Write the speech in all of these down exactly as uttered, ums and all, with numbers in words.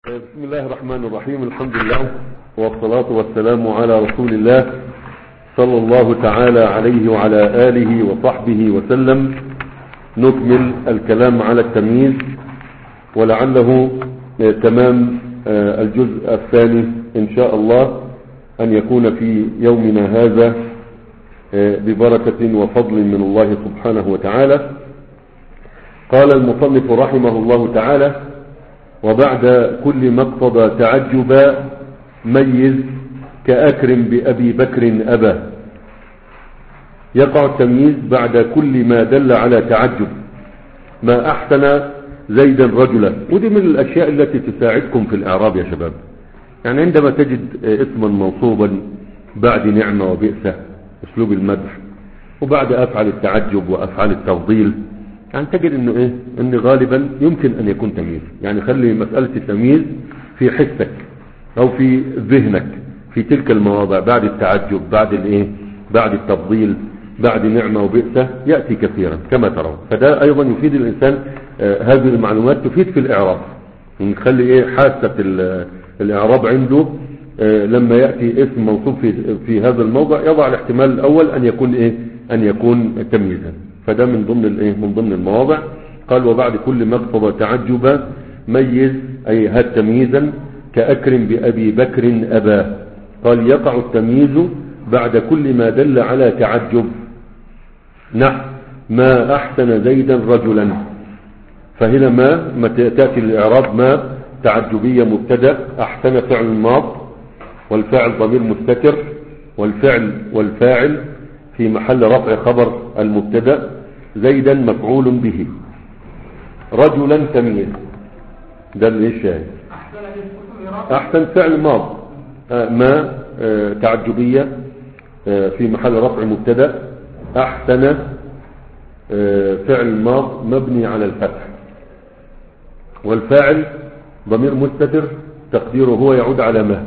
بسم الله الرحمن الرحيم. الحمد لله والصلاة والسلام على رسول الله صلى الله تعالى عليه وعلى آله وصحبه وسلم. نكمل الكلام على التمييز، ولعله تمام الجزء الثاني إن شاء الله أن يكون في يومنا هذا ببركة وفضل من الله سبحانه وتعالى. قال المصنف رحمه الله تعالى: وبعد كل ما اقتضى تعجبا ميز كأكرم بأبي بكر أبا. يقع التمييز بعد كل ما دل على تعجب. ما أحسن زيدا رجلا، ودي من الأشياء التي تساعدكم في الإعراب يا شباب. يعني عندما تجد اسما موصوبا بعد نعمة وبئسة، أسلوب المدح، وبعد أفعل التعجب وأفعال التفضيل، يعني تجد انه ايه ان غالبا يمكن ان يكون تمييز. يعني خلي مسألة التمييز في حسك او في ذهنك في تلك المواضع، بعد التعجب، بعد الايه بعد التفضيل، بعد نعمة وبئسة، يأتي كثيرا كما ترون. فده ايضا يفيد الانسان. آه هذه المعلومات تفيد في الاعراب، نخلي ايه حاسة الاعراب عنده. آه لما يأتي اسم موصوف في, في هذا الموضع يضع الاحتمال الاول ان يكون ايه ان يكون تمييزا. فده من ضمن الايه من ضمن المواضع. قال: وبعد كل ما اقتضى تعجبا ميز، اي هات تمييزا كأكرم بأبي بكر أبا. قال: يقع التمييز بعد كل ما دل على تعجب، نحو ما أحسن زيدا رجلا. فهنا ما, ما تأتي الإعراب ما تعجبية مبتدا، أحسن فعل ماض، والفاعل ضمير مستتر، والفعل والفاعل في محل رفع خبر المبتدا، زيدا مفعول به، رجلا تمييز. ده اللي الشاهد. احسن فعل ماض، آه ما آه تعجبية آه في محل رفع مبتدا، احسن آه فعل ماض مبني على الفتح، والفاعل ضمير مستتر تقديره هو يعود على ما،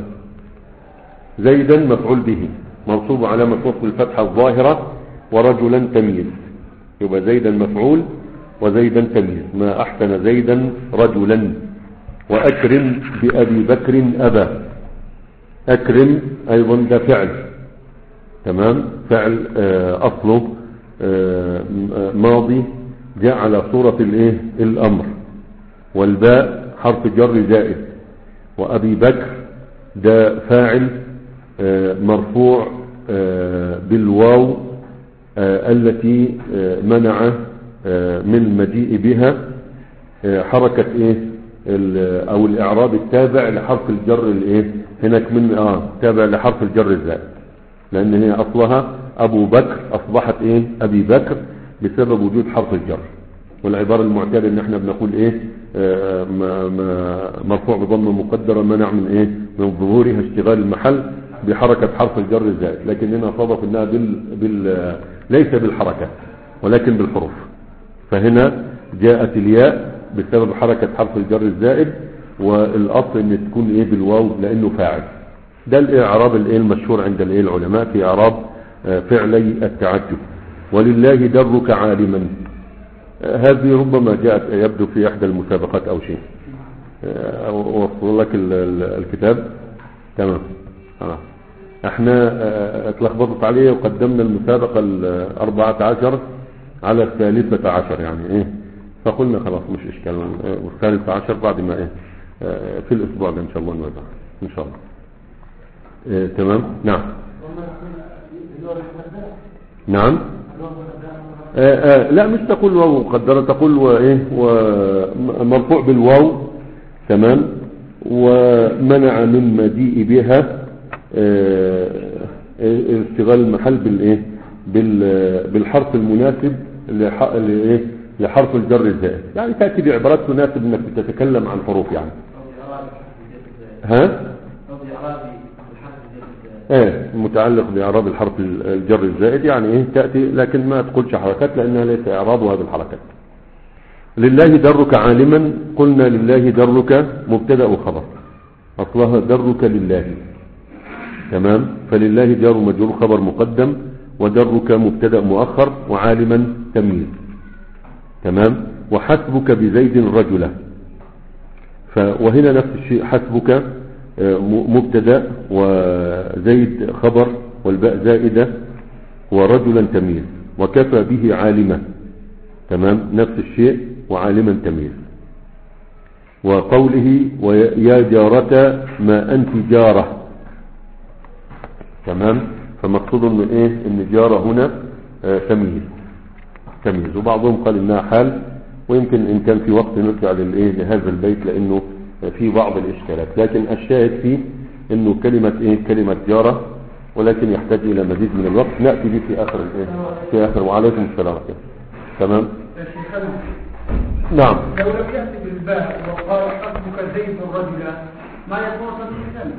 زيدا مفعول به منصوب علامة نصب الفتحة الظاهرة، ورجلا تمييز. يبقى زيدا مفعول وزيدا تمييز. ما أحسن زيدا رجلا. وأكرم بأبي بكر أبا. أكرم أيضا ده فعل، تمام، فعل آه أصله آه ماضي جاء على صورة الايه الأمر، والباء حرف جر زائد، وأبي بكر ده فاعل آه مرفوع آه بالواو آه التي آه منع آه من المجيء بها آه حركة ايه او الاعراب التابع لحرف الجر الايه هناك من اه تابع لحرف الجر الزائد، لان هي اصلها ابو بكر اصبحت ايه ابي بكر بسبب وجود حرف الجر. والعبارة المعتادة ان احنا بنقول ايه آه ما ما مرفوع بضم مقدرة منع من ايه من ظهورها اشتغال المحل بحركة حرف الجر الزائد، لكن هنا صادف انها بال... بال... ليس بالحركة ولكن بالحروف. فهنا جاءت الياء بسبب حركة حرف الجر الزائد، والاصل ان تكون ايه بالواو لانه فاعل. ده الاعراب الايه المشهور عند الايه العلماء في اعراب فعلي التعجب. ولله درك عالما، هذه ربما جاءت يبدو في احدى المسابقات او شيء. اوصل لك الكتاب. تمام. آه. احنا اتلخبطت عليه وقدمنا المسابقة الاربعة عشر على الثالثة عشر، يعني ايه فقلنا خلاص مش اشكال، والثالثة عشر بعد ما ايه اه في الاسبوع ده ان شاء الله نوزع ان شاء الله. اه تمام. نعم نعم اه اه لا مش تقول واو مقدرة، تقول وايه ومرفوع بالواو، تمام، ومنع من مجيء بها اشتغال المحل بالايه بالحرف المناسب لحرف الجر الزائد. يعني تأتي بعبارات تناسب انك تتكلم عن حروف. يعني ها ايه متعلق باعراب الحرف الجر الزائد، يعني ايه تأتي لكن ما تقولش حركات لانها ليس اعراب هذه الحركات. لله درك عالما، قلنا لله درك مبتدا وخبر، اصلها درك لله، تمام. فلله جار مجرور خبر مقدم، ودرك مبتدا مؤخر، وعالما تمييز، تمام. وحسبك بزيد رجلا، ف وهنا نفس الشيء، حسبك مبتدا وزيد خبر والباء زائدة ورجلا تمييز، وكفى به عالمة. تمام، نفس الشيء، وعالما تمييز. وقوله ويا جارة ما أنت جارة. تمام، فمقصود من ايه ان جارة هنا آه تمييز تمييز وبعضهم قال انها حال، ويمكن ان كان في وقت نرجع للايه لهذا البيت لانه في بعض الاشكالات، لكن الشاهد فيه انه كلمة ايه كلمة جارة، ولكن يحتاج الى مزيد من الوقت نأتي به في اخر الايه في اخر. وعليكم السلام. تمام. نعم. لو لم يأتي بالباء وقال حسبك زيد الرجل ما يكون تمييزا؟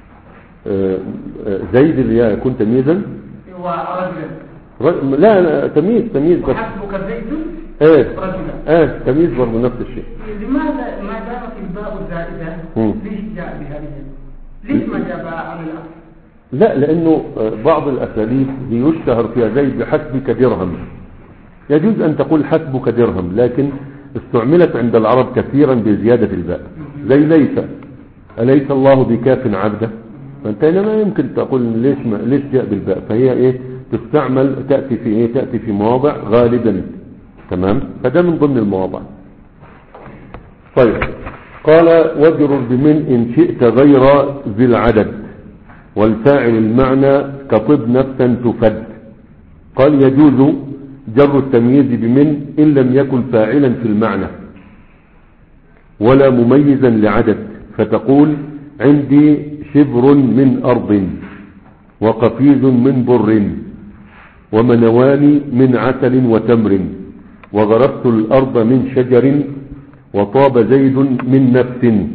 زيد اللي يكون تمييزا ورجلا؟ لا لا تمييز تمييز بس. حسبك زيد ايه رجلا؟ ايه تمييز برضه نفس الشيء. لماذا ما دامت الباء الزائدة ليش جاء بهذه؟ ليش ما جاء على الأصل؟ لا، لانه بعض الاساليب يشتهر فيها زيد بحسبك درهم، يجوز ان تقول حسبك درهم، لكن استعملت عند العرب كثيرا بزيادة الباء، زي ليس أليس الله بكاف عبده، فانت هنا ما يمكن تقول ليش ما ليش جاء بالباء، فهي ايه تستعمل تأتي في ايه تأتي في مواضع غالبا. تمام، فده من ضمن المواضع. طيب، قال واجرر بمن إن شئت غير ذي العدد، والفاعل المعنى كطب نفسا تفد. قال يجوز جر التمييز بمن إن لم يكن فاعلا في المعنى ولا مميزا لعدد، فتقول عندي شبر من أرض وقفيز من بر ومنوان من عسل وتمر وغرست الأرض من شجر وطاب زيد من نفس.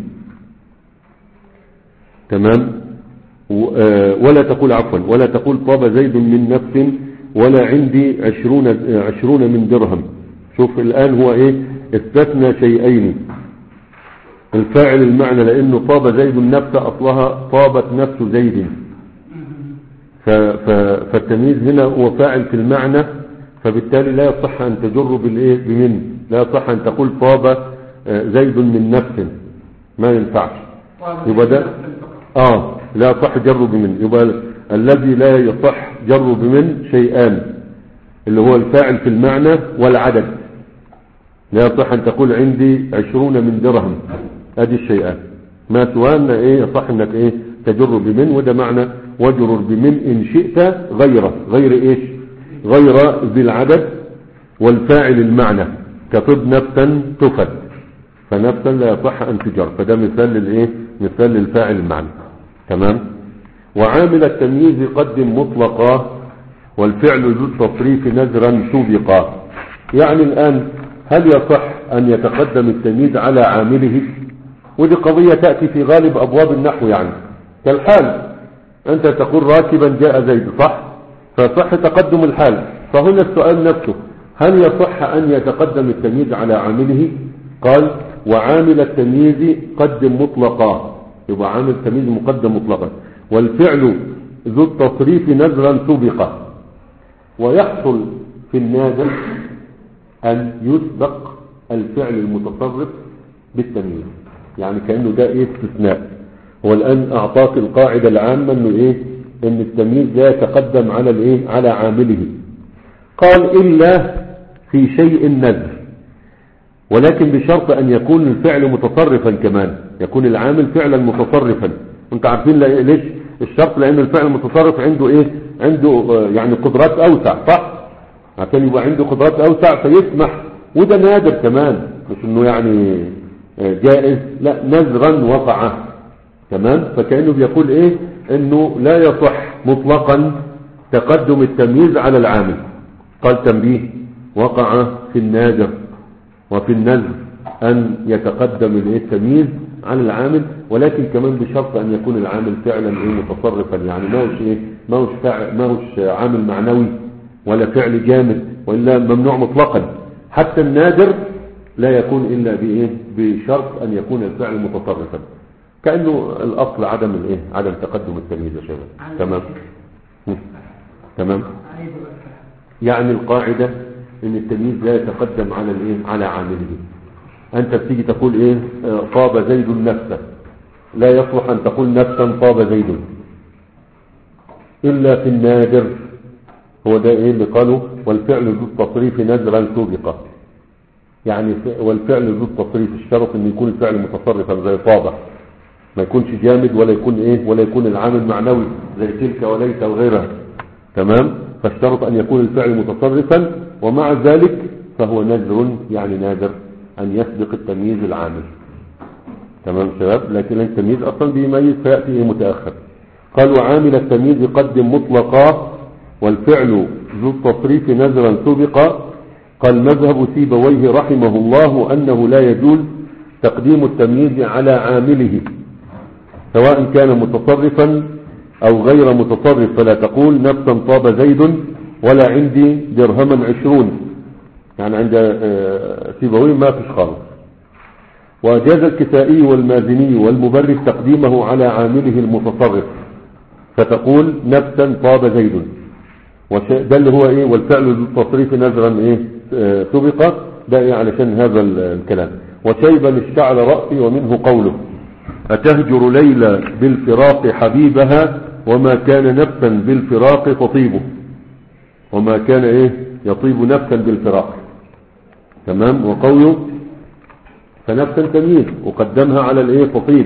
تمام، ولا تقول عفوا ولا تقول طاب زيد من نفس ولا عندي عشرون, عشرون من درهم. شوف الآن هو ايه استثنى شيئين، الفاعل المعنى لأنه طاب زيد النفس أصلها طابت نفس زيد، فالتمييز هنا هو فاعل في المعنى، فبالتالي لا يصح أن تجر بالإيه بمن، لا يصح أن تقول طاب زيد من نفس، ما ينفعش. يبقى ده آه لا يصح جر بمن. يبقى الذي لا يصح جر بمن شيئان، اللي هو الفاعل في المعنى والعدد. لا يصح أن تقول عندي عشرون من درهم، ادي الشيئان. ما سواء ايه يصح انك ايه تجر بمن، وده معنى واجرر بمن ان شئت غيره، غير ايش غير ذي العدد والفاعل المعنى كطب نفسا تفد، فنفسا لا يصح ان تجر، فده مثال للايه مثال للفاعل المعنى. تمام. وعامل التمييز قدم مطلقا والفعل ذو التصريف نذرا سبقا. يعني الان هل يصح ان يتقدم التمييز على عامله؟ ودي قضية تأتي في غالب أبواب النحو، يعني كالحال أنت تقول راكبا جاء زيد، صح؟ فصح تقدم الحال، فهنا السؤال نفسه هل يصح أن يتقدم التمييز على عامله؟ قال وعامل التمييز قدم مطلقا، يبقى عامل التمييز مقدم مطلقا، والفعل ذو التصريف نذرا سبقا. ويحصل في النادر أن يسبق الفعل المتصرف بالتمييز، يعني كأنه ده ايه استثناء. هو الآن أعطاك القاعدة العامة انه ايه ان التمييز لا يتقدم على الايه على عامله. قال إلا في شيء نذر، ولكن بشرط أن يكون الفعل متصرفا، كمان يكون العامل فعلا متصرفا. انت عارفين ليش الشرط؟ لأن الفعل المتصرف عنده ايه عنده يعني قدرات أوسع، صح؟ عشان يبقى عنده قدرات أوسع فيسمح، وده نادر كمان، مش انه يعني جائز، لا نذرا وقع. تمام، فكأنه بيقول ايه انه لا يصح مطلقا تقدم التمييز على العامل. قال تنبيه وقع في النادر وفي النذر ان يتقدم التمييز على العامل، ولكن كمان بشرط ان يكون العامل فعلا ايه متصرفا، يعني ما هوش ايه ما هوش ما هوش عامل معنوي ولا فعل جامد، والا ممنوع مطلقا. حتى النادر لا يكون إلا بإيه بشرط أن يكون الفعل متصرفا، كأنه الأصل عدم الإيه عدم تقدم التمييز يا شباب. تمام تمام. يعني القاعدة إن التمييز لا يتقدم على الإيه على عامله. انت بتيجي تقول ايه آه طاب زيد نفسه، لا يصلح ان تقول نفسا طاب زيد الا في النادر. هو ده ايه اللي قالوا والفعل ذو التصريف نذرا سبق، يعني والفعل ذو التصريف الشرط ان يكون الفعل متصرفا زي طاب، ما يكونش جامد ولا يكون ايه ولا يكون العامل معنوي زي تلك وليس وغيرها. تمام. فالشرط ان يكون الفعل متصرفا، ومع ذلك فهو نذر، يعني نادر ان يسبق التمييز العامل. تمام شباب. لكن التمييز اصلا بيميز فياتي ايه متاخر. قال وعامل التمييز قدم مطلقا والفعل ذو التصريف نذرا سبق. قال مذهب سيبويه رحمه الله انه لا يجوز تقديم التمييز على عامله سواء كان متصرفا او غير متصرف، فلا تقول نفسا طاب زيد ولا عندي درهما عشرون، يعني عند سيبويه ما فيش خالص. وجاز الكسائي والمازني والمبرد تقديمه على عامله المتصرف، فتقول نفسا طاب زيد، ده اللي هو ايه والفعل ذو التصريف نذرا ايه اه سبق، ده ايه علشان هذا الكلام. وشيبا اشتعل رأسي ومنه قوله أتهجر ليلى بالفراق حبيبها وما كان نفسا بالفراق تطيبه، وما كان ايه يطيب نفسا بالفراق. تمام. وقوله فنفسا تمييز وقدمها على الايه تطيب.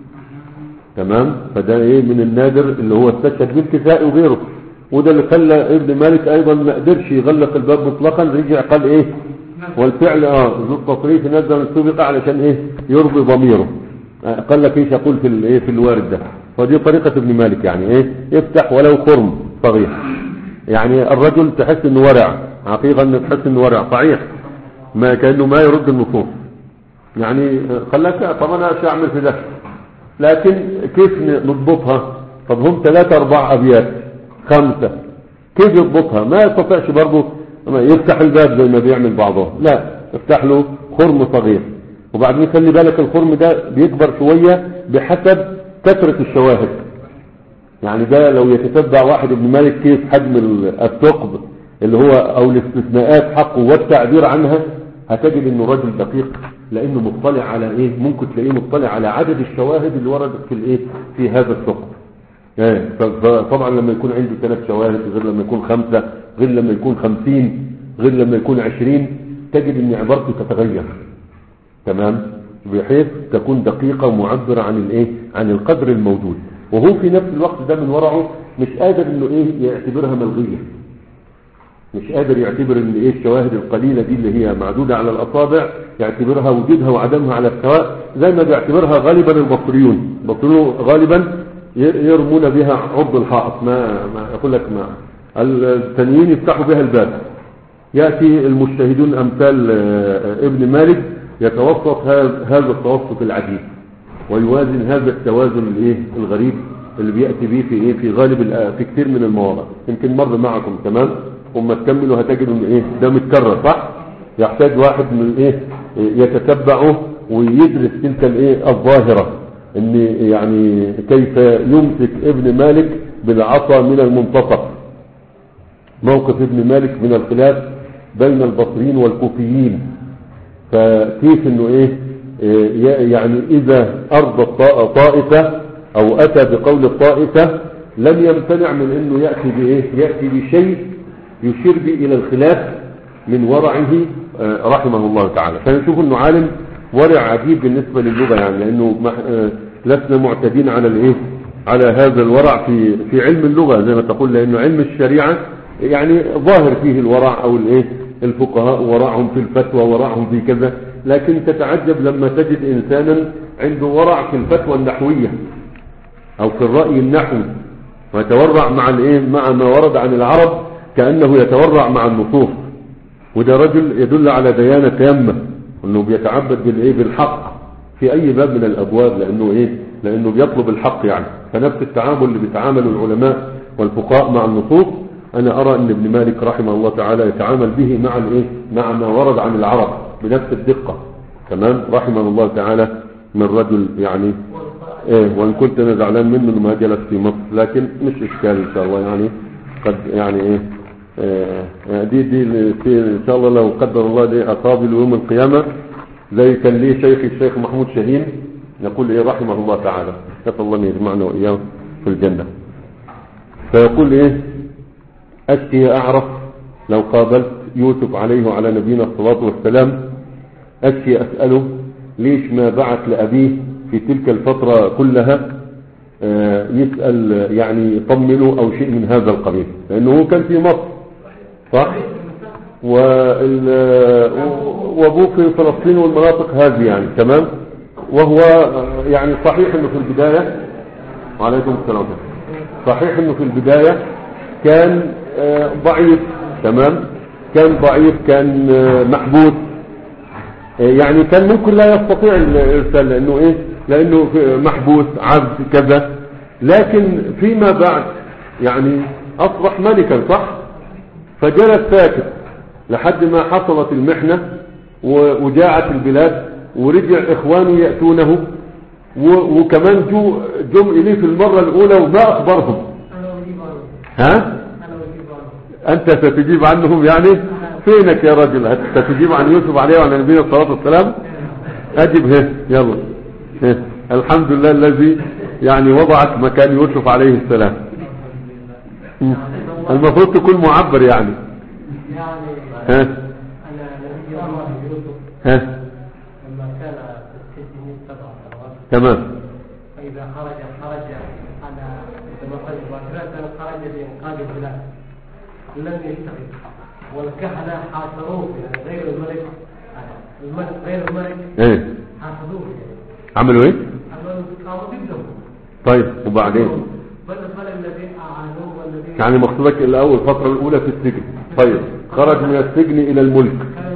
تمام. فده ايه من النادر اللي هو استشهد بالكساء وغيره، وده اللي خلى ابن مالك ايضا ما قدرش يغلق الباب مطلقا، رجع قال ايه والفعل اه ذو التصريف نزل سبق علشان ايه يرضي ضميره. قال لك ايش اقول في الايه في الوارد ده. ودي طريقة ابن مالك، يعني ايه يفتح ولو خرم صغير، يعني الرجل تحس انه ورع حقيقة، انه تحس انه ورع صحيح، ما كأنه ما يرد النصوص، يعني خلاك طب انا ايش اعمل في ده، لكن كيف نضبطها؟ طب هم ثلاثة اربع ابيات خمسة، كيف يضبطها؟ ما يستطيعش برضه يفتح الباب زي ما بيعمل بعضهم، لا افتح له خرم صغير، وبعدين خلي بالك الخرم ده بيكبر شوية بحسب كثرة الشواهد. يعني ده لو يتتبع واحد ابن مالك كيف حجم الثقب اللي هو او الاستثناءات حقه والتعبير عنها، هتجد انه رجل دقيق، لانه مطلع على ايه ممكن تلاقيه مطلع على عدد الشواهد اللي وردت في الايه في هذا الثقب. يعني فطبعا لما يكون عنده ثلاث شواهد غير لما يكون خمسة، غير لما يكون خمسين، غير لما يكون عشرين، تجد ان عبارته تتغير. تمام. بحيث تكون دقيقة ومعبرة عن الايه عن القدر الموجود، وهو في نفس الوقت ده من ورعه مش قادر انه ايه يعتبرها ملغية، مش قادر يعتبر ان ايه الشواهد القليلة دي اللي هي معدودة على الاصابع يعتبرها وجودها وعدمها على السواء، زي ما بيعتبرها غالبا البصريون. البصريون غالبا يرمون بها عرض الحائط، ما, ما يقول لك ما التانيين يفتحوا بها الباب. يأتي المجتهدون امثال ابن مالك يتوسط هذا التوسط العجيب ويوازن هذا التوازن الايه الغريب اللي بيأتي به في ايه في غالب في كثير من المواضع. يمكن مر معكم تمام، وما تكملوا هتجدوا ان ايه ده متكرر صح، يحتاج واحد من ايه يتتبعه ويدرس تلك الايه الظاهرة، ان يعني كيف يمسك ابن مالك بالعصا من المنتصف. موقف ابن مالك من الخلاف بين البصريين والكوفيين، فكيف انه ايه يعني اذا ارضى طائفة او اتى بقول الطائفة لم يمتنع من انه يأتي بايه يأتي بشيء يشير به الى الخلاف من ورعه رحمه الله تعالى. فنشوف انه عالم ورع عجيب بالنسبة للغة، يعني لانه لسنا معتدين على الايه على هذا الورع في في علم اللغة زي ما تقول، لانه علم الشريعة يعني ظاهر فيه الورع او الايه الفقهاء ورعهم في الفتوى ورعهم في كذا، لكن تتعجب لما تجد انسانا عنده ورع في الفتوى النحوية او في الرأي النحوي، ويتورع مع الايه مع ما ورد عن العرب كأنه يتورع مع النصوص. وده رجل يدل على ديانة تامة، انه بيتعبد بالايه بالحق في اي باب من الابواب، لانه ايه لانه بيطلب الحق يعني. فنفس التعامل اللي بيتعامل العلماء والفقهاء مع النصوص، انا ارى ان ابن مالك رحمه الله تعالى يتعامل به مع الايه مع ما ورد عن العرب بنفس الدقة. تمام. رحمه الله تعالى من رجل يعني ايه، وان كنت انا زعلان منه انه ما جلس في مصر، لكن مش اشكال ان شاء الله، يعني قد يعني ايه اه دي دي ان شاء الله لو قدر الله دي اقابل يوم القيامة زي كان ليه شيخ الشيخ محمود شاهين يقول ايه رحمه الله تعالى، نسأل الله ان يجمعنا واياه في الجنة. فيقول ايه اشتهي اعرف لو قابلت يوسف عليه وعلى نبينا الصلاة والسلام، اشتهي اسأله ليش ما بعث لأبيه في تلك الفترة كلها آه يسأل يعني يطمنه او شيء من هذا القبيل، لانه كان في مصر صح، وابوه في فلسطين والمناطق هذه يعني تمام. وهو يعني صحيح انه في البداية، وعليكم السلام، صحيح انه في البداية كان ضعيف تمام، كان ضعيف، كان محبوس، يعني كان ممكن لا يستطيع الارسال لانه ايه، لانه محبوس عبد كذا. لكن فيما بعد يعني اصبح ملكا صح، فجلس ساكت لحد ما حصلت المحنة وجاعت البلاد، ورجع اخوانه يأتونه وكمان جو جم اليه في المرة الاولى وما اخبرهم. ها انت ستجيب عنهم يعني؟ فينك يا رجل ستجيب عن يوسف عليه وعلى نبينا الصلاة والسلام؟ اجب هه يلا هه. الحمد لله الذي يعني وضعك مكان يوسف عليه السلام. المفروض تكون معبر يعني. ها ها لما كان في السجن سبع سنوات تمام، فإذا خرج خرج على كما قال وثلاثة خرج لإنقاذ البلاد لم يشتغل، والكهنة حاصروه يعني غير الملك، الملك غير الملك ايه حاصروه. عملوا ايه؟ قاموا ضدهم. طيب وبعدين؟ بل الملك الذي أعانوه والذي يعني مقصودك الاول الفترة الاولى في السجن، طيب خرج من السجن الى الملك.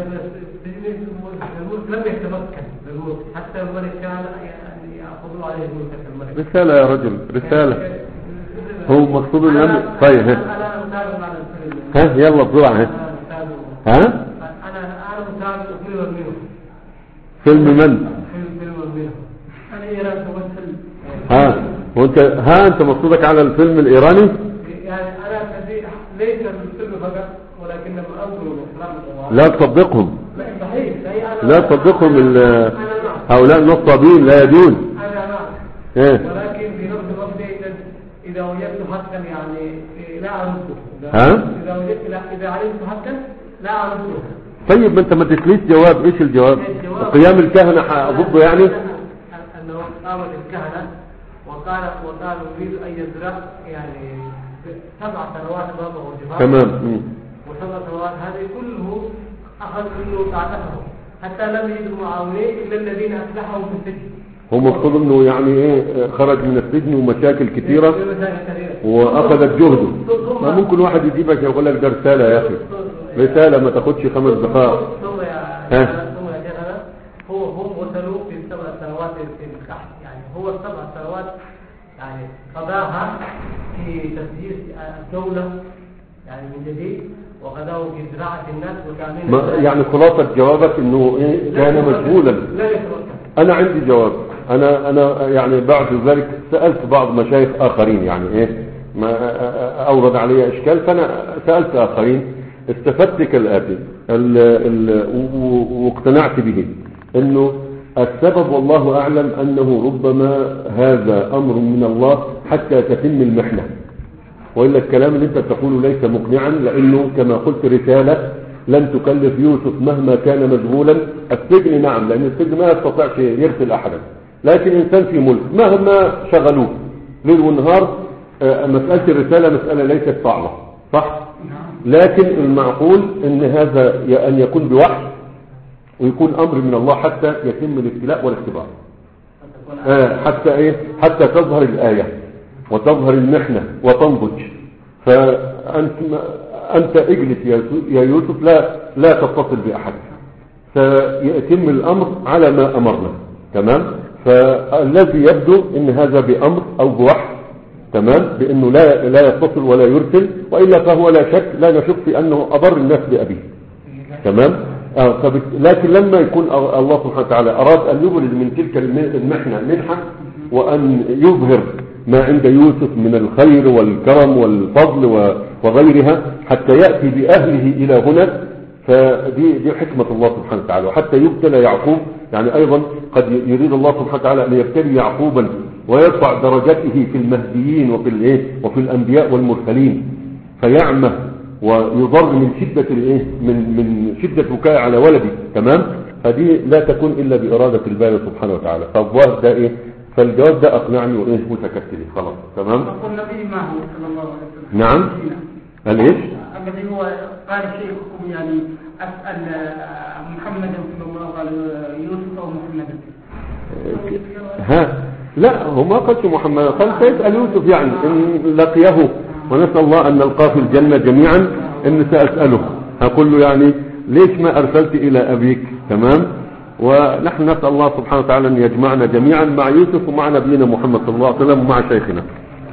لم يتمكن بالملك حتى الملك كان يعني يأخذوا عليه الملك الملك. رسالة يا رجل رسالة، هو مقصود الأمر. طيب ها أنا متابع على الفيلم. ها يلا بسرعة ها ها أنا أنا متابع فيلم منه. فيلم من؟ فيلم فيلم منه. أنا إيران تمثل. ها وأنت ها أنت مقصودك على الفيلم الإيراني؟ يعني أنا كثير ليس الفيلم فقط ولكنما أنظر الإسلام. لا تصدقهم، صحيح. لا تصدقهم هؤلاء النصابين لا يدون. أنا نعم. إيه؟ ولكن في نفس الوقت إذا وجدت حقا يعني لا أرده. ها؟ إذا وجدت إذا علمت حقا لا أرده. طيب ما أنت ما تسليش جواب، إيش الجواب؟ قيام الكهنة ضده يعني؟ أنه قامت الكهنة وقال وقالوا يريد أن يزرع يعني سبع سنوات بابه وجفاف. تمام. وسبع سنوات هذه كله أخذ منه تعرفه حتى لم يجدوا معاونين إلا الذين أسلحهم في السجن. هو مقصود انه يعني ايه خرج من السجن ومشاكل كثيرة واخذت جهده. ما ممكن واحد يجيبك يقول لك ده رسالة يا اخي، رسالة ما تاخدش خمس دقائق. ثم يا ثم يا شيخنا هو هم وصلوا في السبع سنوات في الكحف، يعني هو السبع سنوات يعني قضاها في تسيير الدولة يعني من جديد، وقضاه في زراعة الناس وتأمين. يعني خلاصة جوابك انه ايه كان مشغولا. لا يتوقف. انا عندي جواب، انا انا يعني بعد ذلك سألت بعض مشايخ اخرين يعني ايه ما اورد علي اشكال، فانا سألت اخرين استفدت كالاتي واقتنعت به انه السبب والله اعلم انه ربما هذا امر من الله حتى تتم المحنة، وإلا الكلام اللي انت تقوله ليس مقنعا، لانه كما قلت رسالة لن تكلف يوسف مهما كان مشغولا. السجن نعم، لان السجن ما يستطيع يرسل احدا، لكن انسان في ملك مهما شغلوه ليل ونهار مسألة الرسالة مسألة ليست صعبة صح، لكن المعقول ان هذا ان يكون بوحي ويكون امر من الله حتى يتم الابتلاء والاختبار، حتى ايه حتى تظهر الآية وتظهر المحنة وتنضج. فأنت أنت اجلس يا يوسف، لا لا تتصل بأحد، سيتم الأمر على ما أمرنا تمام. فالذي يبدو ان هذا بأمر أو بوحي تمام، بأنه لا لا يتصل ولا يرسل، وإلا فهو لا شك لا نشك في أنه أضر الناس بأبيه تمام. آه لكن لما يكون الله سبحانه وتعالى أراد أن يبرز من تلك المحنة منحة وأن يظهر ما عند يوسف من الخير والكرم والفضل وغيرها حتى يأتي بأهله إلى هنا، فدي دي حكمة الله سبحانه وتعالى. وحتى يبتلى يعقوب يعني أيضا قد يريد الله سبحانه وتعالى أن يبتلي يعقوبا ويرفع درجته في المهديين وفي الايه وفي الأنبياء والمرسلين فيعمى ويضر من شدة الايه من من شدة بكاء على ولده. تمام. هذه لا تكون إلا بإرادة الباري سبحانه وتعالى. فالظاهر ده ايه فالجواب ده أقنعني وإيه متكتلي خلاص. تمام. والنبي معه صلى الله عليه وسلم. نعم. قال ايش؟ الذي هو قال شيخكم يعني أسأل محمدا صلى الله عليه وسلم يوسف أو محمدا. ها لا هو ما قالش محمد قال سيسأل يوسف يعني إن لقيه ونسأل الله أن نلقاه في الجنة جميعا إن سأسأله هقول له يعني ليش ما أرسلت إلى أبيك. تمام. ونحن نسأل الله سبحانه وتعالى أن يجمعنا جميعا مع يوسف ومع نبينا محمد صلى الله عليه وسلم ومع شيخنا.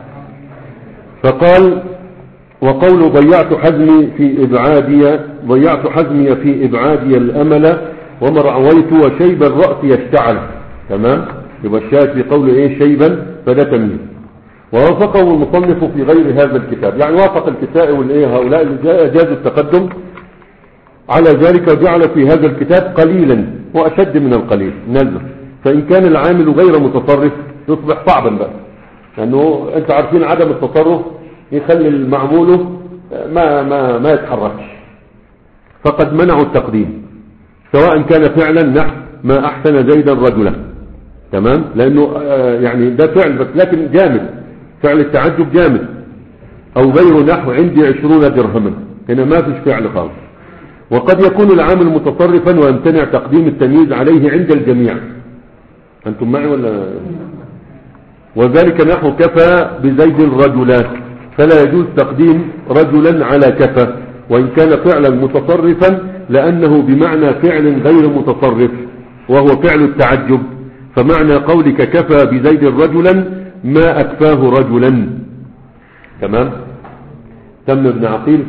فقال وقول ضيعت حزمي في إبعادي ضيعت حزمي في إبعادي الأمل وما رعويت وشيب الرأس يشتعل. تمام. يبقى الشاهد في قول ايه شيبا فده تمييز. ووافقه المصنف في غير هذا الكتاب يعني وافق الكسائي والايه هؤلاء اللي جازوا التقدم على ذلك وجعل في هذا الكتاب قليلا واشد من القليل نزل. فان كان العامل غير متصرف يصبح صعبا بقى لانه انت عارفين عدم التصرف يخلي المعمول ما ما ما يتحركش. فقد منعوا التقديم سواء كان فعلا نحو ما احسن زيدا رجلا. تمام. لانه آه يعني ده فعل بس لكن جامد فعل التعجب جامد او غير نحو عندي عشرون درهما هنا ما فيش فعل خالص. وقد يكون العامل متصرفا ويمتنع تقديم التمييز عليه عند الجميع. انتم معي ولا؟ وذلك نحو كفى بزيد الرجلات فلا يجوز تقديم رجلا على كفى وان كان فعلا متصرفا لانه بمعنى فعل غير متصرف وهو فعل التعجب. فمعنى قولك كفى بزيد رجلا ما أكفاه رجلا. تمام. تم ابن عقيل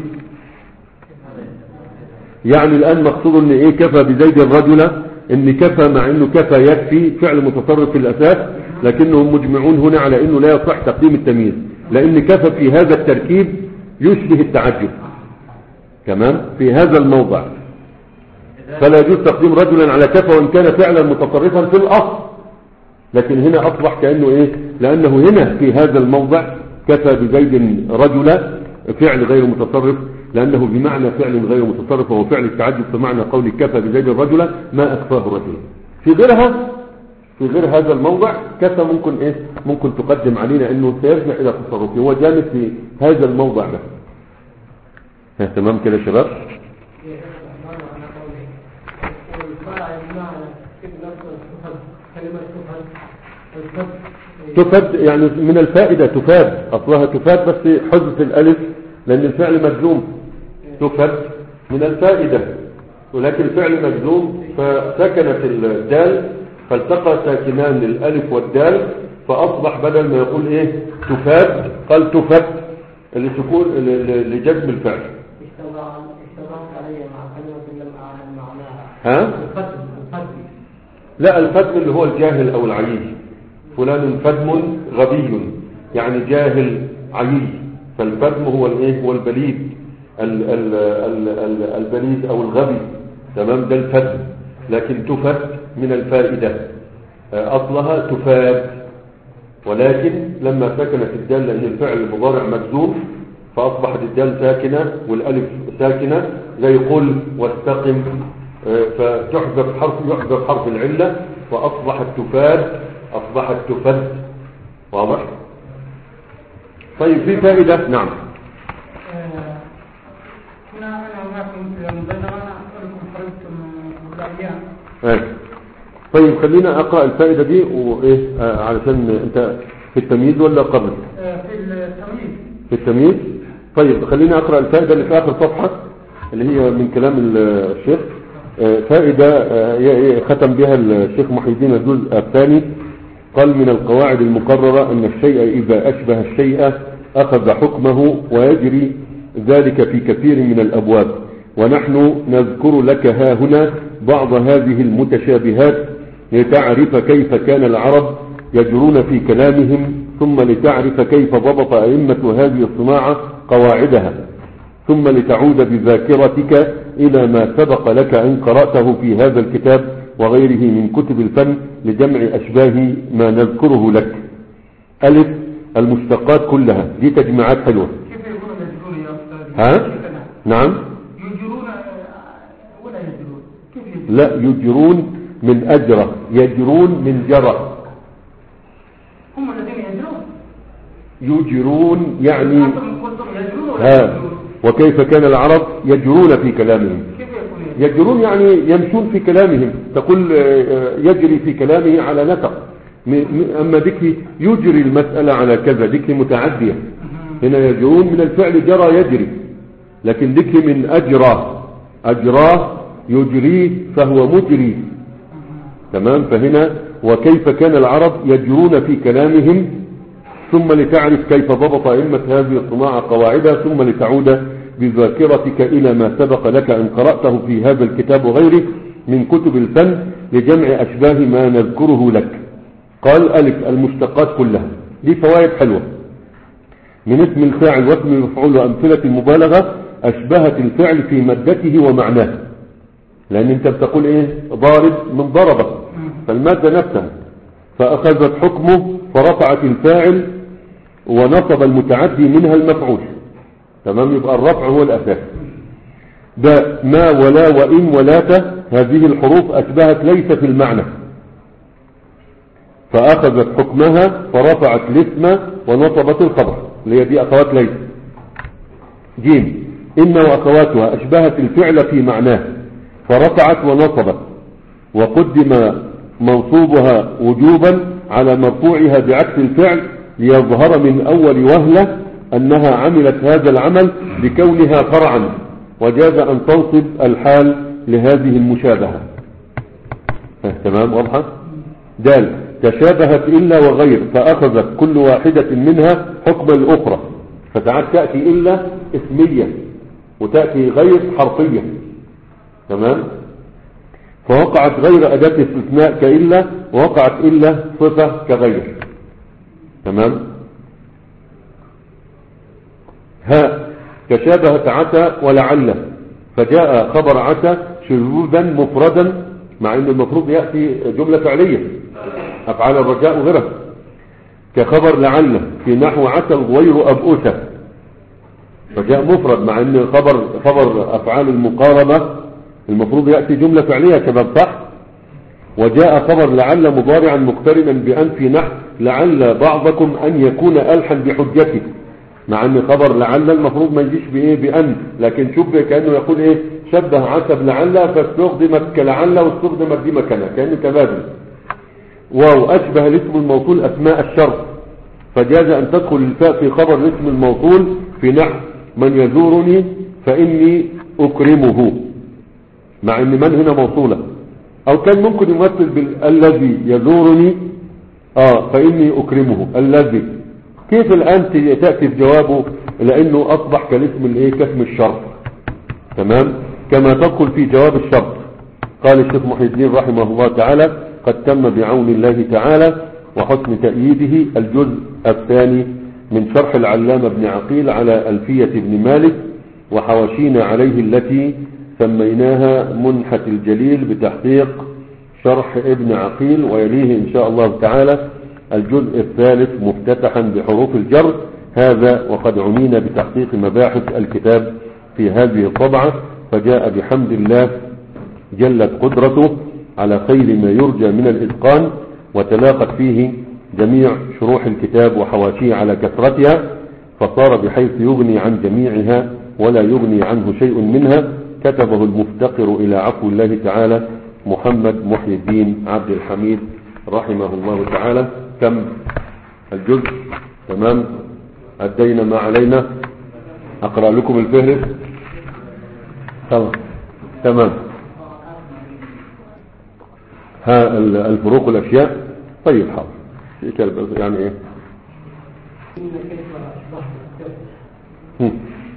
يعني الآن مقصود ان ايه كفى بزيد الرجل ان كفى مع انه كفى يكفي فعل متصرف في الأساس لكنهم مجمعون هنا على انه لا يصح تقديم التمييز لان كفى في هذا التركيب يشبه التعجب. تمام. في هذا الموضع فلا يجوز تقديم رجلا على كفى وان كان فعلا متصرفا في الأصل لكن هنا أصبح كأنه إيه لأنه هنا في هذا الموضع كفى بزيد رجلا فعل غير متصرف لأنه بمعنى فعل غير متصرف وهو فعل التعجب فمعنى قول كفى بزيد رجلا ما أكفاه رجلا. في غيرها في غير هذا الموضع كفى ممكن إيه ممكن تقدم علينا أنه سيرجع إلى تصرفه هو جامد في هذا الموضع بس. تمام كده يا شباب. تفاد يعني من الفائدة تفاد أصلها تفاد بس حذف الألف لأن الفعل مجزوم. تفاد من الفائدة ولكن الفعل مجزوم فسكنت الدال فالتقى ساكنان للألف والدال فأصبح بدل ما يقول إيه تفاد قال تفاد اللي تكون لجزم الفعل. ها؟ لا الفدم اللي هو الجاهل أو العيي. فلان فدم غبي يعني جاهل عيي. فالفدم هو الايه هو البليد ال ال ال ال البليد او الغبي. تمام. ده الفدم لكن تفد من الفائدة اصلها تفاد ولكن لما سكنت الدال لان الفعل المضارع مجزوم فاصبحت الدال ساكنة والالف ساكنة زي قل واستقم فتحذف حرف يحذف حرف العلة واصبحت تفاد اصبحت تفد. واضح. طيب في فائدة. نعم. هنا انا معكم بينما اسالكم فرضتم الايام. ايه طيب خلينا اقرا الفائدة دي وايه آه علشان انت في التمييز ولا قبل؟ في التمييز. في التمييز. طيب خلينا اقرا الفائدة اللي في اخر صفحة اللي هي من كلام الشيخ. فائدة ختم بها الشيخ محي الدين الجزء الثاني. قال من القواعد المقررة أن الشيء إذا أشبه الشيء أخذ حكمه ويجري ذلك في كثير من الأبواب ونحن نذكر لك ها هنا بعض هذه المتشابهات لتعرف كيف كان العرب يجرون في كلامهم ثم لتعرف كيف ضبط أئمة هذه الصناعة قواعدها ثم لتعود بذاكرتك إلى ما سبق لك أن قرأته في هذا الكتاب وغيره من كتب الفن لجمع أشباه ما نذكره لك. ألف المشتقات كلها، دي تجمعات حلوة. كيف يكون يجرون يا أستاذ؟ ها؟ نعم. يجرون ولا يجرون؟ كيف يجرون؟ لا، يجرون من أجرة، يجرون من جرى. هم الذين يجرون. يجرون يعني أنتم قلتم يجرون ولا ها. يجرون؟ وكيف كان العرب يجرون في كلامهم؟ كيف يكون يجرون؟ يجرون يعني يمشون في كلامهم، تقول يجري في كلامه على نسق. أما ذكي يجري المسألة على كذا، ذكي متعدية. هنا يجرون من الفعل جرى يجري، لكن ذكي من أجرى، أجراه يجري فهو مجري. تمام. فهنا وكيف كان العرب يجرون في كلامهم، ثم لتعرف كيف ضبط أئمة هذه الصناعة قواعدها، ثم لتعود بذاكرتك إلى ما سبق لك أن قرأته في هذا الكتاب وغيره من كتب الفن لجمع أشباه ما نذكره لك. قال ألف المشتقات كلها، دي فوائد حلوة. من اسم الفاعل واسم المفعول وأمثلة المبالغة أشبهت الفعل في مادته ومعناه، لأن أنت بتقول إيه؟ ضارب من ضربة، فالمادة نفسها، فأخذت حكمه فرفعت الفاعل ونصب المتعدي منها المفعول. تمام. يبقى الرفع هو الأساس. ده ما ولا وإن ولاته هذه الحروف أشبهت ليس في المعنى، فأخذت حكمها فرفعت الاسم ونصبت الخبر، اللي هي دي أخوات ليس. جيم إن وأخواتها أشبهت الفعل في معناه فرفعت ونصبت، وقدم منصوبها وجوبا على مرفوعها بعكس الفعل ليظهر من أول وهلة أنها عملت هذا العمل لكونها فرعا، وجاز أن تنصب الحال لهذه المشابهة. تمام. واضحة. دال تشابهت إلا وغير، فأخذت كل واحدة منها حكم الأخرى، فتعاد تأتي إلا اسمية وتأتي غير حرفية. تمام. فوقعت غير أداة استثناء كإلا، ووقعت إلا صفة كغير. تمام. ها تشابهت عسى ولعل، فجاء خبر عسى شذوذا مفردا، مع أن المفروض يأتي جملة فعلية أفعال الرجاء وغيرها، كخبر لعل في نحو عسى الغوير أبؤسة، فجاء مفرد، مع أن خبر خبر أفعال المقاربة المفروض يأتي جملة فعلية كذا صح. وجاء خبر لعل مضارعا مقترنا بأن في نحو لعل بعضكم أن يكون ألحا بحجته، مع أن خبر لعل المفروض ما يجيش بإيه بأن، لكن شبه كأنه يقول إيه شبه عسى بلعل فاستخدمت كلعل واستخدمت دي مكانها كأنه تبادل. واو أشبه الاسم الموصول أسماء الشرط، فجاز أن تدخل الفاء في خبر الاسم الموصول في نحو من يزورني فإني أكرمه، مع أن من هنا موصولة، أو كان ممكن يمثل بالذي يزورني آه فإني أكرمه الذي. كيف الآن تأتي بجوابه؟ لأنه أصبح كالاسم الإيه كاسم الشرط. تمام. كما تدخل في جواب الشرط. قال الشيخ محي الدين رحمه الله تعالى قد تم بعون الله تعالى وحسن تأييده الجزء الثاني من شرح العلامة بن عقيل على ألفية بن مالك وحواشينا عليه التي سميناها منحة الجليل بتحقيق شرح ابن عقيل، ويليه إن شاء الله تعالى الجزء الثالث مفتتحا بحروف الجر هذا، وقد عنينا بتحقيق مباحث الكتاب في هذه الطبعة، فجاء بحمد الله جلت قدرته على خير ما يرجى من الإتقان، وتلاقت فيه جميع شروح الكتاب وحواشيه على كثرتها، فصار بحيث يغني عن جميعها ولا يغني عنه شيء منها. كتبه المفتقر إلى عفو الله تعالى محمد محي الدين عبد الحميد رحمه الله تعالى. كم الجزء؟ تمام. أدينا ما علينا. أقرأ لكم الفهرس. تمام تمام. ها الفروق الأشياء. طيب حاضر يعني إيه هم.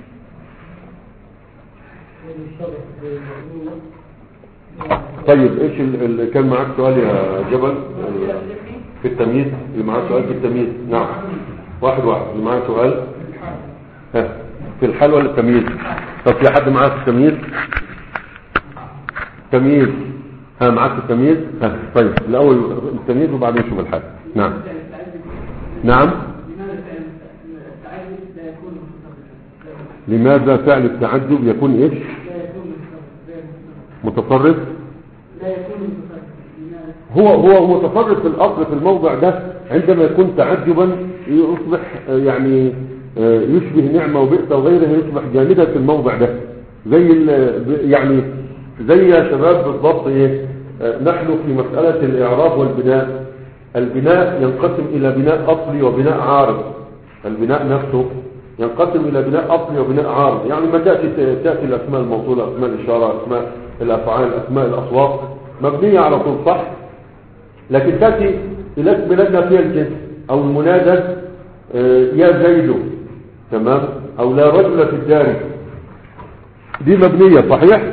طيب ايش اللي كان معاك سؤال يا جبل في التمييز؟ اللي معاه سؤال في التمييز. نعم واحد واحد اللي معاه سؤال. ها في الحل ولا التمييز؟ طب في حد معاه في التمييز؟ تمييز. ها معاك التمييز. ها طيب الاول التمييز وبعدين نشوف الحال. نعم نعم. لماذا فعل التعجب يكون ايش؟ متصرف. هو هو متصرف في الاصل في الموضع ده عندما يكون تعجبا يصبح يعني يشبه نعمة وبئس وغيرها، يصبح جامدا في الموضع ده زي يعني زي يا شباب بالضبط ايه. نحن في مسألة الاعراب والبناء، البناء ينقسم الى بناء اصلي وبناء عارض. البناء نفسه ينقسم الى بناء اصلي وبناء عارض. يعني ما تأتي تأتي الاسماء الموصولة، اسماء الاشارة، اسماء الافعال، اسماء الاصوات مبنية على طول صح، لكن تأتي الى اسم لنا فيها الجنس او المنادى يا زيد تمام، او لا رجل في الدار، دي مبنية صحيح،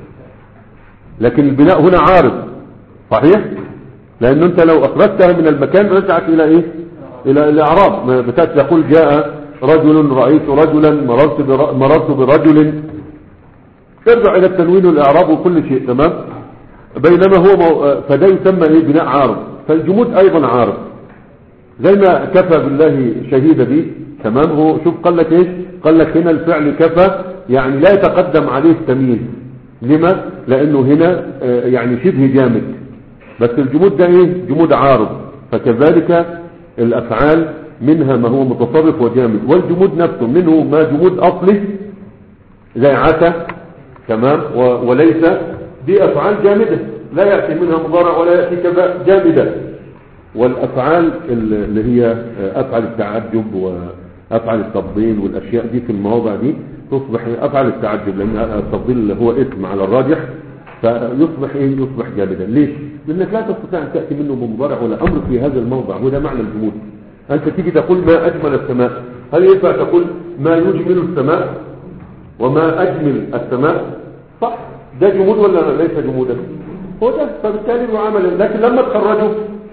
لكن البناء هنا عارض صحيح، لان انت لو اخرجتها من المكان رجعت الى ايه، الى الاعراب. بتأتي تقول جاء رجل، رأيت رجلا، مررت بر... مررت برجل، ترجع الى التنوين والاعراب وكل شيء تمام. بينما هو مو... فده يسمى ايه بناء عارض. فالجمود ايضا عارض زي ما كفى بالله شهيدا به تمام. هو شوف قال لك ايش، قال لك هنا الفعل كفى يعني لا يتقدم عليه التمييز. لما؟ لانه هنا يعني شبه جامد، بس الجمود ده ايه جمود عارض. فكذلك الافعال منها ما هو متصرف وجامد، والجمود نفسه منه ما جمود اصلي زي عسى تمام وليس، دي افعال جامدة لا يأتي منها مضارع ولا يأتي كذا جامدة. والافعال اللي هي افعال التعجب وافعال التفضيل والاشياء دي في المواضع دي تصبح افعال التعجب، لان التفضيل هو اسم على الراجح، فيصبح ايه يصبح جامدا. ليش؟ لانك لا تستطيع ان تأتي منه بمضارع ولا امر في هذا الموضع، وده معنى الجمود. انت تيجي تقول ما اجمل السماء، هل ينفع تقول ما يجمل السماء وما اجمل السماء؟ صح، ده جمود ولا ليس جمودا؟ هو ده. فبالتالي هو عمل، لكن لما تخرجه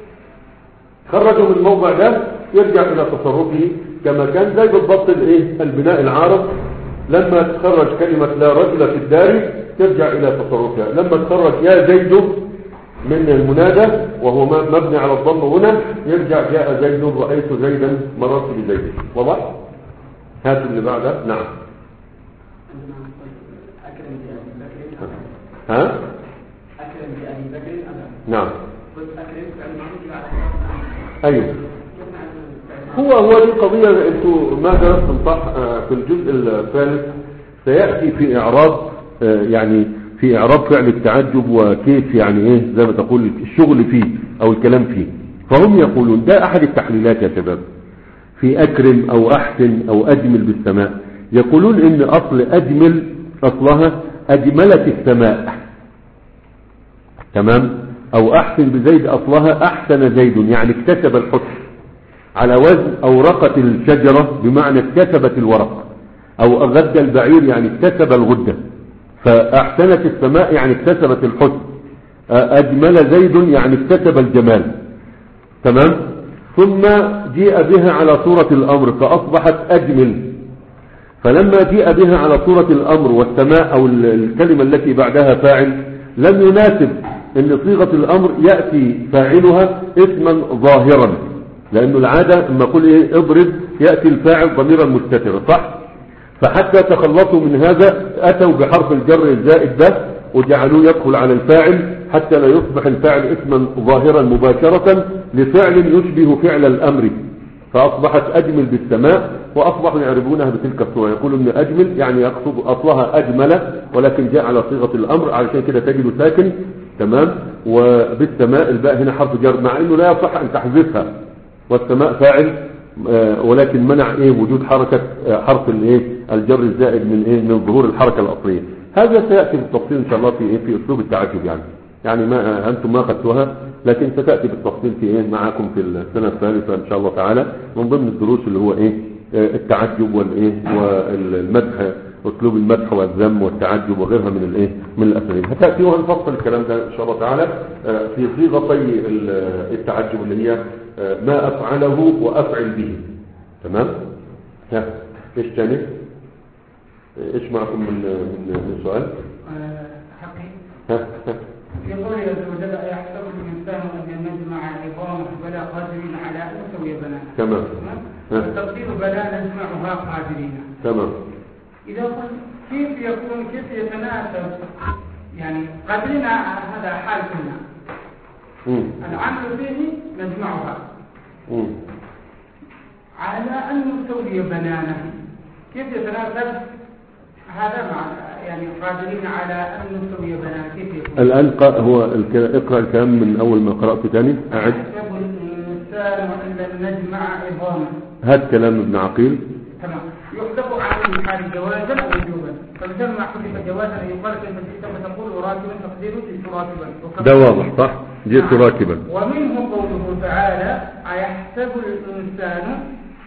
خرجه من الموضع ده يرجع الى تصرفه كما كان، زي بالضبط الايه البناء العارض. لما تخرج كلمة لا رجل في الدار ترجع الى تصرفها. لما تخرج يا زيد من المنادى وهو مبني على الضم هنا يرجع جاء زيد، رأيت زيدا، مررت بزيد. واضح؟ هات اللي بعده. نعم. ها؟ أكرم بأبي بكر. نعم. ايوه هو هو دي قضية. انتوا ما درستم صح في الجزء الثالث، سيأتي في اعراب يعني في اعراب فعل التعجب وكيف يعني ايه زي ما تقول الشغل فيه او الكلام فيه. فهم يقولون ده احد التحليلات يا شباب في اكرم او احسن او اجمل بالسماء. يقولون ان اصل اجمل اصلها اجملت السماء تمام، او احسن بزيد اصلها احسن زيد، يعني اكتسب الحسن على وزن اورقت الشجرة بمعنى اكتسبت الورق، او اغد البعير يعني اكتسب الغدة. فاحسنت السماء يعني اكتسبت الحسن، اجمل زيد يعني اكتسب الجمال تمام. ثم جيء بها على صورة الامر فاصبحت اجمل. فلما جيء بها على صورة الامر والسماء او الكلمة التي بعدها فاعل لم يناسب ان صيغة الامر يأتي فاعلها اسما ظاهرا، لانه العادة لما اقول ايه اضرب يأتي الفاعل ضميرا مستترا صح. فحتى تخلصوا من هذا اتوا بحرف الجر الزائد ده وجعلوه يدخل على الفاعل حتى لا يصبح الفاعل اسما ظاهرا مباشرة لفعل يشبه فعل الامر. فاصبحت اجمل بالسماء واصبحوا يعربونها بتلك الصورة، يقولوا ان اجمل يعني يقصد اصلها اجمل ولكن جاء على صيغة الامر، علشان كده تجد ساكن تمام. وبالسماء الباء هنا حرف جر مع انه لا يصح ان تحذفها، والسماء فاعل ولكن منع ايه وجود حركة حرف الايه الجر الزائد من ايه من ظهور الحركة الاصلية. هذا سيأتي بالتفصيل ان شاء الله في ايه في اسلوب التعجب يعني يعني ما انتم ما اخذتوها لكن ستأتي بالتفصيل في ايه معاكم في السنة الثالثة ان شاء الله تعالى من ضمن الدروس اللي هو ايه التعجب والايه والمدح، اسلوب المدح والذم والتعجب وغيرها من الايه من الاساليب. هتأتي وهنفصل الكلام ده ان شاء الله تعالى في صيغتي التعجب اللي هي ما افعله وافعل به تمام. ها ايش تاني؟ ايش معكم من من, من سؤال؟ حقي ها في قوله نسوي بنانا. تمام. والتقدير بلا نجمعها قادرين. تمام. إذا قلت كيف يكون كيف يتناسب يعني قادرين هذا حال كنا العمل فيه نجمعها مم. على أن نسوي بنانا كيف يتناسب هذا مع يعني قادرين على أن نسوي بنانا كيف يكون الآن هو الك... اقرأ الكلام من أول ما قرأته تاني أعد. يحسب الإنسان إلا نجمع عظاما. هذا كلام ابن عقيل. تمام. يحذف عن الحال جوازا أو وجوبا. فمثل ما حذف جوازا يقال كيف جئت فتقول راكبا تقديره جئت راكبا. ده واضح صح؟ جئت راكبا. ومنه قوله تعالى أيحسب الإنسان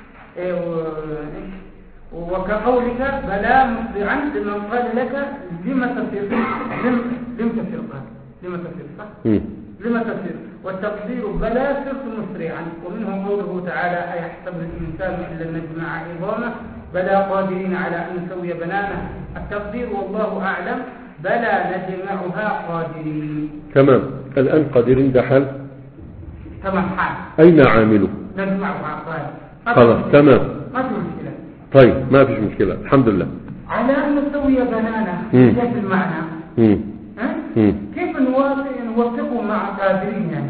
وكقولك بلا مسرعا لمن قال لك لما تسير لم لم تسير قال لما تسير صح؟ لما تسير والتقدير بلا صرت مسرعا. ومنه قوله تعالى أيحسب الإنسان إلا نجمع عظامه بلا قادرين على أن نسوي بنانه. التقدير والله أعلم بلا نجمعها قادرين. تمام. الآن قادرين ده حال. تمام حال. أين عامله؟ نجمعها قادرين. خلاص تمام. ما في مشكلة. طيب ما فيش مشكلة الحمد لله. على أن نسوي بنانه بهذا المعنى. مم. أه؟ كيف نوافقه مع قادرين يعني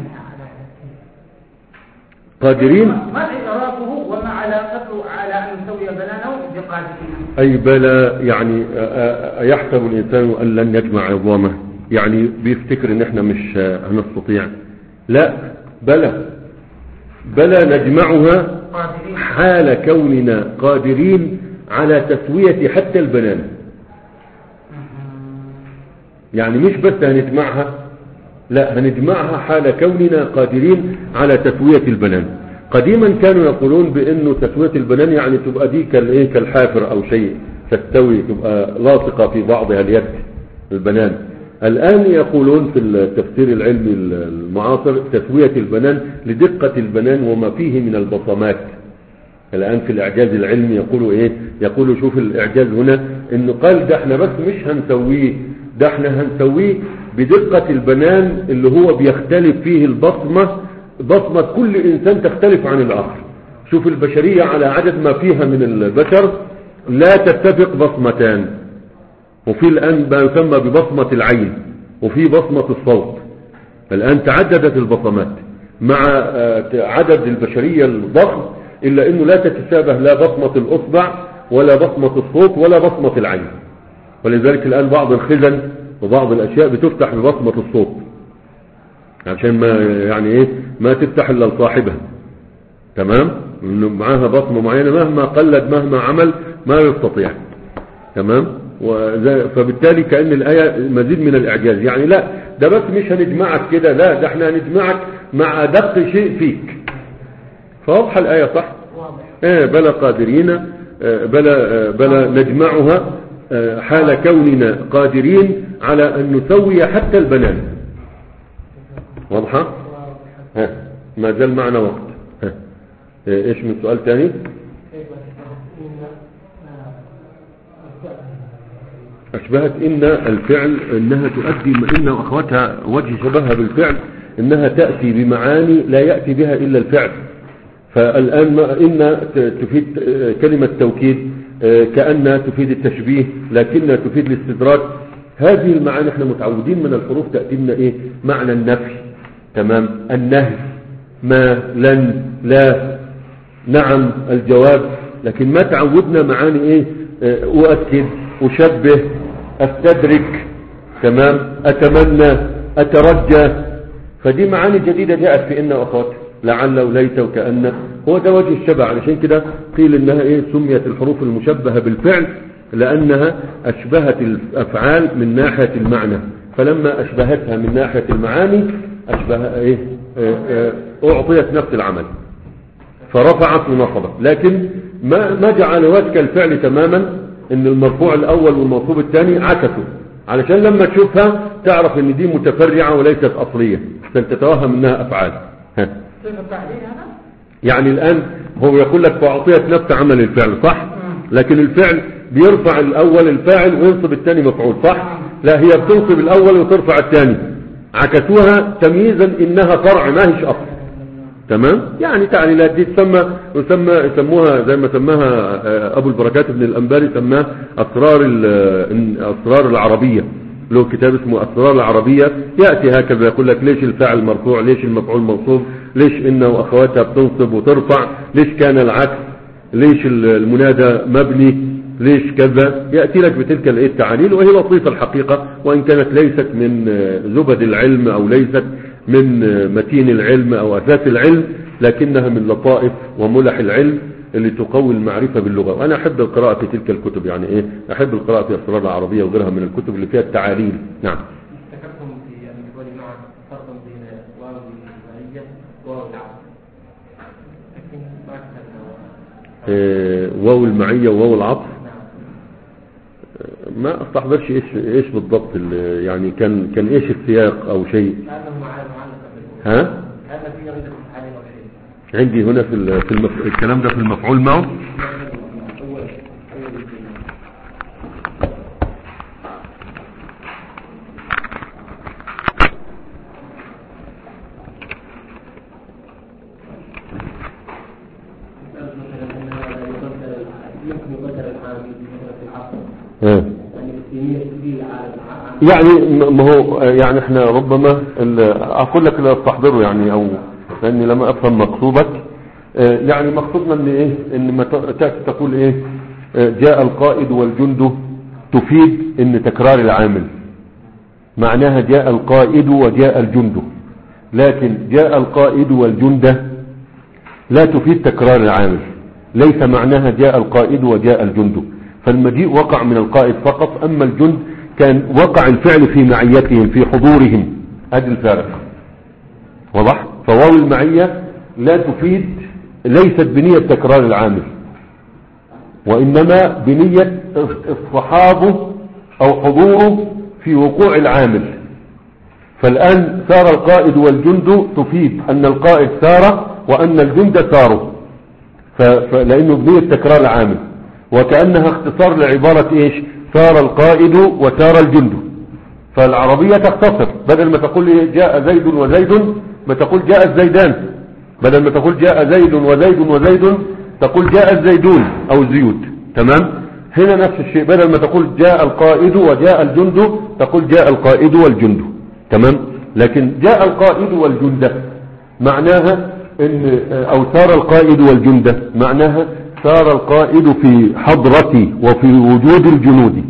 قادرين؟ ما إعرابه وما علاقته على أن نسوي بنانه بقادرين؟ أي بلا يعني يحسب الإنسان أن لن يجمع عظامه يعني بيفتكر إن إحنا مش هنستطيع. لا بلا بلا نجمعها حال كوننا قادرين على تسوية حتى البنان. يعني مش بس هنجمعها لا هنجمعها حال كوننا قادرين على تسوية البنان. قديما كانوا يقولون بأنه تسوية البنان يعني تبقى دي كالايه كالحافر أو شيء تستوي تبقى لاصقة في بعضها اليد البنان. الآن يقولون في التفسير العلمي المعاصر تسوية البنان لدقة البنان وما فيه من البصمات. الآن في الإعجاز العلمي يقولوا إيه يقولوا شوف الإعجاز هنا إنه قال ده احنا بس مش هنسويه ده احنا هنسويه بدقة البنان اللي هو بيختلف فيه البصمة. بصمة كل إنسان تختلف عن الآخر. شوف البشرية على عدد ما فيها من البشر لا تتفق بصمتان. وفي الآن ما يسمى ببصمة العين وفي بصمة الصوت. الآن تعددت البصمات مع عدد البشرية الضخم إلا أنه لا تتشابه لا بصمة الأصبع ولا بصمة الصوت ولا بصمة العين. ولذلك الآن بعض الخزن وبعض الأشياء بتفتح ببصمة الصوت عشان ما يعني إيه ما تفتح إلا لصاحبها. تمام. إنه معاها بصمة معينة مهما قلد مهما عمل ما يستطيع. تمام. فبالتالي كأن الآية مزيد من الإعجاز يعني لا ده بس مش هنجمعك كده لا ده احنا هنجمعك مع دق شيء فيك. فواضح الآية صح؟ ايه بلا قادرين اه بلا اه بلا نجمعها اه حال كوننا قادرين على أن نسوي حتى البنان. واضحة؟ ها ما زال معنا وقت. ها ايش من سؤال تاني؟ أشبهت إن الفعل إنها تؤدي إن أخواتها وجه شبهها بالفعل إنها تأتي بمعاني لا يأتي بها إلا الفعل. فالآن إن تفيد كلمة توكيد كأنها تفيد التشبيه لكنها تفيد الاستدراك. هذه المعاني احنا متعودين من الحروف تأتي لنا إيه معنى النفي. تمام. النهي ما لن لا نعم الجواب. لكن ما تعودنا معاني إيه أؤكد أشبه أستدرك. تمام. أتمنى أترجى. فدي معاني جديدة جاءت في إن وأخواتها لعل وليت وكأن. هو ده وجه الشبه. علشان كده قيل إنها إيه سميت الحروف المشبهة بالفعل لأنها أشبهت الأفعال من ناحية المعنى. فلما أشبهتها من ناحية المعاني أشبه إيه أعطيت نفس العمل فرفعت ونصبت. لكن ما ما جعل وجه الفعل تماما ان المرفوع الاول والمنصوب الثاني عكسوا علشان لما تشوفها تعرف ان دي متفرعة وليست اصلية عشان تتوهم انها افعال. ها. يعني الان هو يقول لك فاعطيت نفس عمل الفعل صح لكن الفعل بيرفع الاول الفاعل وينصب الثاني مفعول صح. لا هي بتنصب الاول وترفع الثاني. عكسوها تمييزا انها فرع ما هيش اصل. تمام. يعني تعليلات دي تسمى يسمى يسموها زي ما سماها ابو البركات ابن الانباري، سماها اسرار اسرار العربيه، له كتاب اسمه اسرار العربيه. ياتي هكذا يقول لك ليش الفاعل مرفوع، ليش المفعول منصوب، ليش انه واخواتها بتنصب وترفع، ليش كان العكس، ليش المنادى مبني، ليش كذا. ياتي لك بتلك التعاليل، وهي لطيفه الحقيقه، وان كانت ليست من زبد العلم او ليست من متين العلم او اساس العلم، لكنها من لطائف وملح العلم اللي تقوي المعرفة باللغة. وانا احب القراءة في تلك الكتب، يعني ايه، احب القراءة في اسرار العربية وغيرها من الكتب اللي فيها التعاليل. نعم. ذكرتم في المثال مع فرق بين واو المعية وواو العطف، لكن ما كان واو المعية وواو العطف ما استحضرش ايش ايش بالضبط، يعني كان كان ايش السياق او شيء. ها عندي هنا في في المف... الكلام ده في المفعول معه. يعني ما هو يعني احنا ربما اقول لك لا تستحضره يعني، او لاني لما افهم مقصودك. يعني مقصودنا ان ايه، ان ما تاتي تقول ايه جاء القائد والجند، تفيد ان تكرار العامل، معناها جاء القائد وجاء الجند. لكن جاء القائد والجند لا تفيد تكرار العامل، ليس معناها جاء القائد وجاء الجند. فالمجيء وقع من القائد فقط، اما الجند كان وقع الفعل في معيتهم في حضورهم. هذا الفارق واضح. فواو المعية لا تفيد، ليست بنية تكرار العامل، وإنما بنية اصطحابه أو حضوره في وقوع العامل. فالآن سار القائد والجند تفيد أن القائد سار وأن الجند ساروا، لأنه بنية تكرار العامل، وكأنها اختصار لعبارة إيش، سار القائد وسار الجند. فالعربية تختصر، بدل ما تقول جاء زيد وزيد ما تقول جاء الزيدان، بدل ما تقول جاء زيد وزيد وزيد تقول جاء الزيدون أو الزيود. تمام. هنا نفس الشيء، بدل ما تقول جاء القائد وجاء الجند تقول جاء القائد والجند. تمام. لكن جاء القائد والجند معناها ان او سار القائد والجند معناها سار القائد في حضرتي وفي وجود الجنود.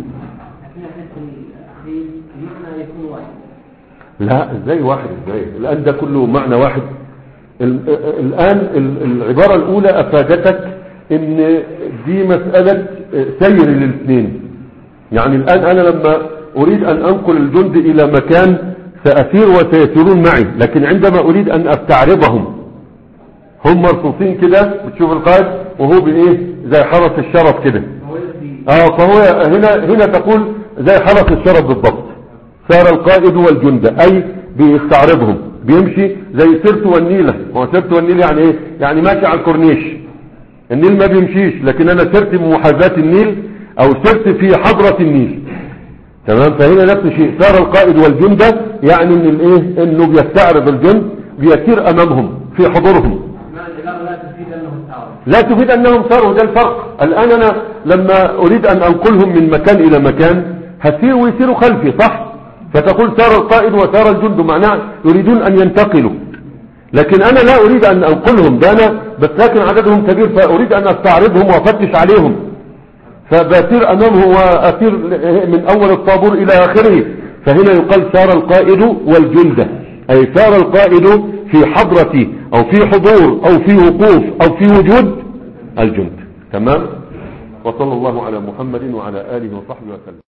لا ازاي واحد، ازاي الان ده كله معنى واحد. الان العبارة الاولى افادتك ان دي مسألة سير للاثنين. يعني الان انا لما اريد ان انقل الجند الى مكان سأسير وسيسيرون معي، لكن عندما اريد ان استعرضهم هم مرصوصين كده، بتشوف القائد وهو بايه زي حرس الشرف كده. اه فهو هنا هنا تقول زي حرس الشرف بالضبط. سار القائد والجند اي بيستعرضهم، بيمشي زي سرت والنيلة. هو سرت والنيل يعني ايه؟ يعني ماشي على الكورنيش، النيل ما بيمشيش لكن انا سرت بمحاذاة النيل او سرت في حضرة النيل. تمام. فهنا نفس الشيء، سار القائد والجند يعني ان الايه انه بيستعرض الجند، بيسير امامهم في حضورهم. لا تفيد انهم ساروا، ده الفرق. الان انا لما اريد ان انقلهم من مكان الى مكان هسير ويسيروا خلفي، صح؟ فتقول سار القائد وسار الجند، معناه يريدون ان ينتقلوا، لكن انا لا اريد ان انقلهم، ده انا بس لكن عددهم كبير فاريد ان استعرضهم وافتش عليهم، فبسير امامه واسير من اول الطابور الى اخره. فهنا يقال سار القائد والجند، اي سار القائد في حضرتي او في حضور او في وقوف او في وجود الجند. تمام. وصلى الله على محمد وعلى آله وصحبه وسلم.